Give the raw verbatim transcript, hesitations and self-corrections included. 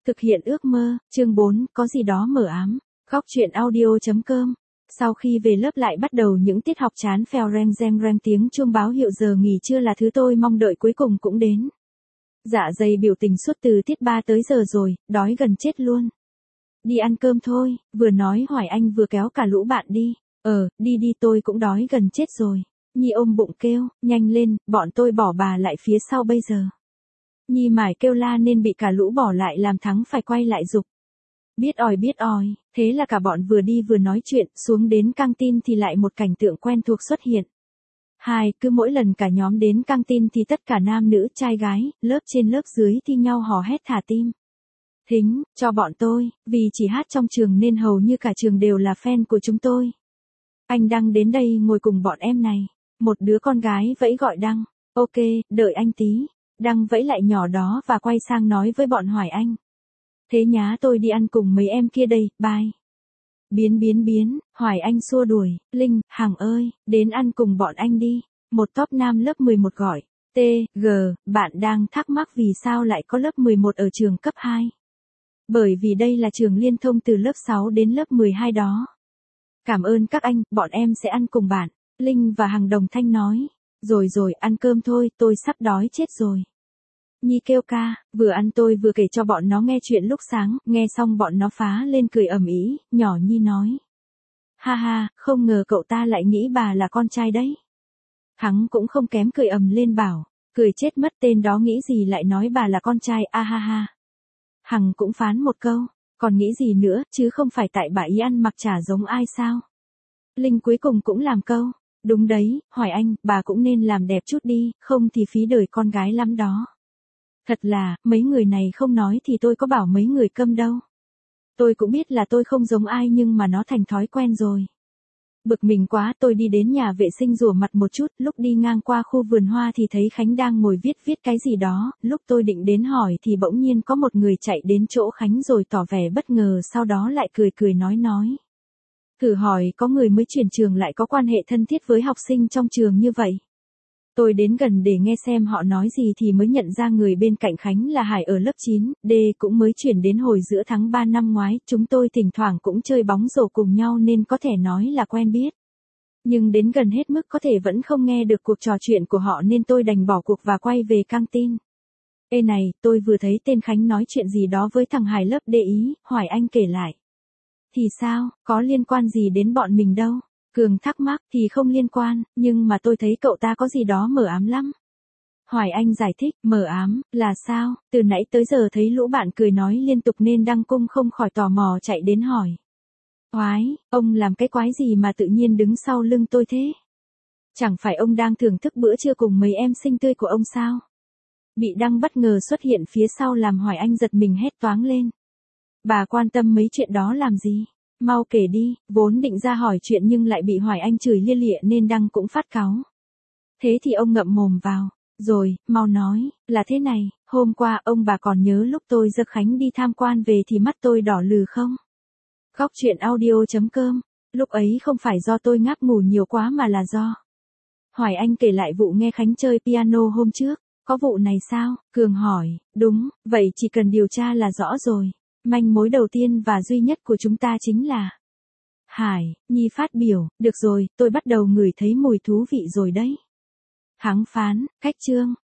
Thực hiện ước mơ, chương bốn, có gì đó mờ ám. Góc truyện audio.com. Sau khi về lớp lại bắt đầu những tiết học chán phèo reng reng reng, tiếng chuông báo hiệu giờ nghỉ trưa là thứ tôi mong đợi cuối cùng cũng đến. Dạ dày biểu tình suốt từ tiết ba tới giờ rồi, đói gần chết luôn. Đi ăn cơm thôi, vừa nói Hoài Anh vừa kéo cả lũ bạn đi. Ờ, đi đi, tôi cũng đói gần chết rồi. Nhi ôm bụng kêu, nhanh lên, bọn tôi bỏ bà lại phía sau bây giờ. Nhi mải kêu la nên bị cả lũ bỏ lại làm Thắng phải quay lại giục. Biết ỏi biết ỏi, thế là cả bọn vừa đi vừa nói chuyện, xuống đến căng tin thì lại một cảnh tượng quen thuộc xuất hiện. Hai, cứ mỗi lần cả nhóm đến căng tin thì tất cả nam nữ, trai gái, lớp trên lớp dưới thi nhau hò hét thả tim. Thính, cho bọn tôi, vì chỉ hát trong trường nên hầu như cả trường đều là fan của chúng tôi. Anh Đăng đến đây ngồi cùng bọn em này. Một đứa con gái vẫy gọi Đăng. Ok, đợi anh tí. Đăng vẫy lại nhỏ đó và quay sang nói với bọn Hoài Anh. Thế nhá, tôi đi ăn cùng mấy em kia đây, bye. Biến biến biến, Hoài Anh xua đuổi, Linh, Hằng ơi, đến ăn cùng bọn anh đi. Một top nam lớp mười một gọi. T, G, bạn đang thắc mắc vì sao lại có lớp mười một ở trường cấp hai. Bởi vì đây là trường liên thông từ lớp sáu đến lớp mười hai đó. Cảm ơn các anh, bọn em sẽ ăn cùng bạn. Linh và Hằng đồng thanh nói. Rồi rồi, ăn cơm thôi, tôi sắp đói chết rồi. Nhi kêu ca, vừa ăn tôi vừa kể cho bọn nó nghe chuyện lúc sáng, nghe xong bọn nó phá lên cười ầm ĩ, nhỏ Nhi nói. Ha ha, không ngờ cậu ta lại nghĩ bà là con trai đấy. Thắng cũng không kém cười ầm lên bảo, cười chết mất, tên đó nghĩ gì lại nói bà là con trai, a ha ha. Hằng cũng phán một câu, còn nghĩ gì nữa, chứ không phải tại bà ý ăn mặc chả giống ai sao. Linh cuối cùng cũng làm câu. Đúng đấy, Hoài Anh, bà cũng nên làm đẹp chút đi, không thì phí đời con gái lắm đó. Thật là, mấy người này không nói thì tôi có bảo mấy người câm đâu. Tôi cũng biết là tôi không giống ai nhưng mà nó thành thói quen rồi. Bực mình quá, tôi đi đến nhà vệ sinh rửa mặt một chút, lúc đi ngang qua khu vườn hoa thì thấy Khánh đang ngồi viết viết cái gì đó, lúc tôi định đến hỏi thì bỗng nhiên có một người chạy đến chỗ Khánh rồi tỏ vẻ bất ngờ, sau đó lại cười cười nói nói. Thử hỏi có người mới chuyển trường lại có quan hệ thân thiết với học sinh trong trường như vậy. Tôi đến gần để nghe xem họ nói gì thì mới nhận ra người bên cạnh Khánh là Hải ở lớp chín, D cũng mới chuyển đến hồi giữa tháng ba năm ngoái, chúng tôi thỉnh thoảng cũng chơi bóng rổ cùng nhau nên có thể nói là quen biết. Nhưng đến gần hết mức có thể vẫn không nghe được cuộc trò chuyện của họ nên tôi đành bỏ cuộc và quay về căng tin. Ê này, tôi vừa thấy tên Khánh nói chuyện gì đó với thằng Hải lớp D ý, Hoài Anh kể lại. Thì sao, có liên quan gì đến bọn mình đâu? Cường thắc mắc, thì không liên quan, nhưng mà tôi thấy cậu ta có gì đó mờ ám lắm. Hoài Anh giải thích, mờ ám, là sao? Từ nãy tới giờ thấy lũ bạn cười nói liên tục nên Đăng Cung không khỏi tò mò chạy đến hỏi. Oái, ông làm cái quái gì mà tự nhiên đứng sau lưng tôi thế? Chẳng phải ông đang thưởng thức bữa trưa cùng mấy em xinh tươi của ông sao? Bị Đăng bất ngờ xuất hiện phía sau làm Hoài Anh giật mình hét toáng lên. Bà quan tâm mấy chuyện đó làm gì? Mau kể đi, vốn định ra hỏi chuyện nhưng lại bị Hoài Anh chửi lia lịa nên Đăng cũng phát cáu. Thế thì ông ngậm mồm vào. Rồi, mau nói, là thế này, hôm qua ông bà còn nhớ lúc tôi giơ Khánh đi tham quan về thì mắt tôi đỏ lừ không? Góc truyện audio.com, lúc ấy không phải do tôi ngáp ngủ nhiều quá mà là do. Hoài Anh kể lại vụ nghe Khánh chơi piano hôm trước. Có vụ này sao? Cường hỏi, đúng, vậy chỉ cần điều tra là rõ rồi. Manh mối đầu tiên và duy nhất của chúng ta chính là Hải. Nhi phát biểu, được rồi, tôi bắt đầu ngửi thấy mùi thú vị rồi đấy. Thắng phán, cách chương.